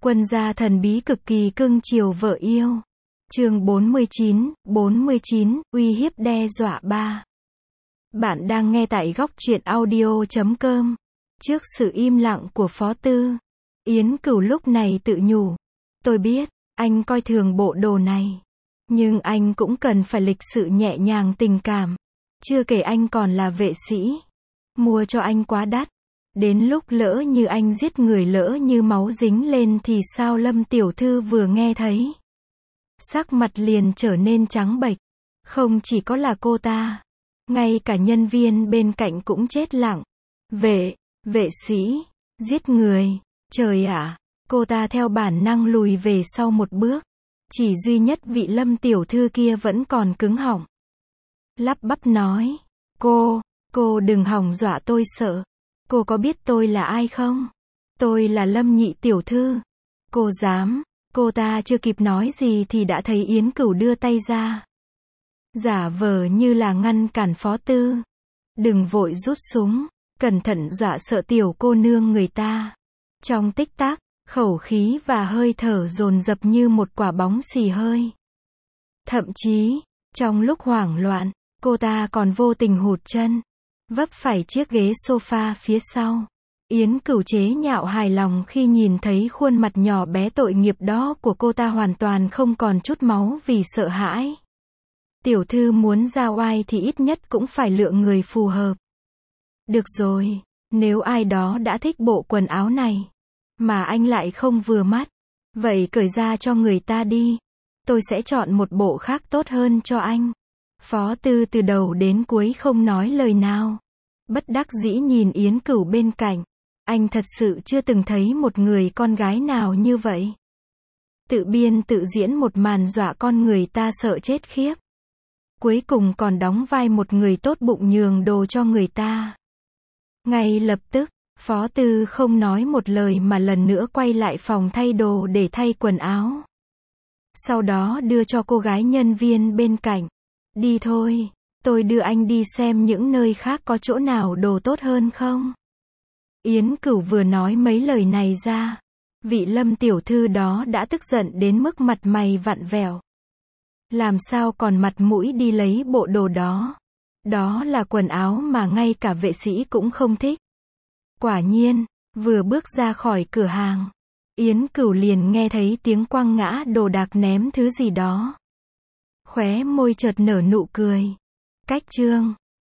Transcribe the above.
Quân gia thần bí cực kỳ cưng chiều vợ yêu. Chương 49, uy hiếp đe dọa 3. Bạn đang nghe tại góc truyện audio.com. Trước sự im lặng của Phó Tư, Yến Cửu lúc này tự nhủ. Tôi biết, anh coi thường bộ đồ này. Nhưng anh cũng cần phải lịch sự nhẹ nhàng tình cảm. Chưa kể anh còn là vệ sĩ. Mua cho anh quá đắt. Đến lúc lỡ như anh giết người, lỡ như máu dính lên thì sao? Lâm tiểu thư vừa nghe thấy, sắc mặt liền trở nên trắng bệch. Không chỉ có là cô ta, ngay cả nhân viên bên cạnh cũng chết lặng. Vệ sĩ, giết người, trời ạ! Cô ta theo bản năng lùi về sau một bước. Chỉ duy nhất vị Lâm tiểu thư kia vẫn còn cứng họng. Lắp bắp nói, cô đừng hòng dọa tôi sợ. Cô có biết tôi là ai không? Tôi là Lâm nhị tiểu thư. Cô dám? Cô ta chưa kịp nói gì thì đã thấy Yến Cửu đưa tay ra, giả vờ như là ngăn cản Phó Tư. Đừng vội rút súng, cẩn thận dọa sợ tiểu cô nương người ta. Trong tích tắc, khẩu khí và hơi thở dồn dập như một quả bóng xì hơi. Thậm chí, trong lúc hoảng loạn, cô ta còn vô tình hụt chân, vấp phải chiếc ghế sofa phía sau. Yến Cửu chế nhạo hài lòng khi nhìn thấy khuôn mặt nhỏ bé tội nghiệp đó của cô ta hoàn toàn không còn chút máu vì sợ hãi. Tiểu thư muốn ra oai thì ít nhất cũng phải lựa người phù hợp. Được rồi, nếu ai đó đã thích bộ quần áo này, mà anh lại không vừa mắt, vậy cởi ra cho người ta đi. Tôi sẽ chọn một bộ khác tốt hơn cho anh. Phó Tư từ đầu đến cuối không nói lời nào. Bất đắc dĩ nhìn Yến Cửu bên cạnh. Anh thật sự chưa từng thấy một người con gái nào như vậy. Tự biên tự diễn một màn dọa con người ta sợ chết khiếp. Cuối cùng còn đóng vai một người tốt bụng nhường đồ cho người ta. Ngay lập tức, Phó Tư không nói một lời mà lần nữa quay lại phòng thay đồ để thay quần áo. Sau đó đưa cho cô gái nhân viên bên cạnh. Đi thôi, tôi đưa anh đi xem những nơi khác có chỗ nào đồ tốt hơn không? Yến Cửu vừa nói mấy lời này ra, vị Lâm tiểu thư đó đã tức giận đến mức mặt mày vặn vẹo. Làm sao còn mặt mũi đi lấy bộ đồ đó? Đó là quần áo mà ngay cả vệ sĩ cũng không thích. Quả nhiên, vừa bước ra khỏi cửa hàng, Yến Cửu liền nghe thấy tiếng quăng ngã đồ đạc ném thứ gì đó. Khóe môi chợt nở nụ cười. Cách chương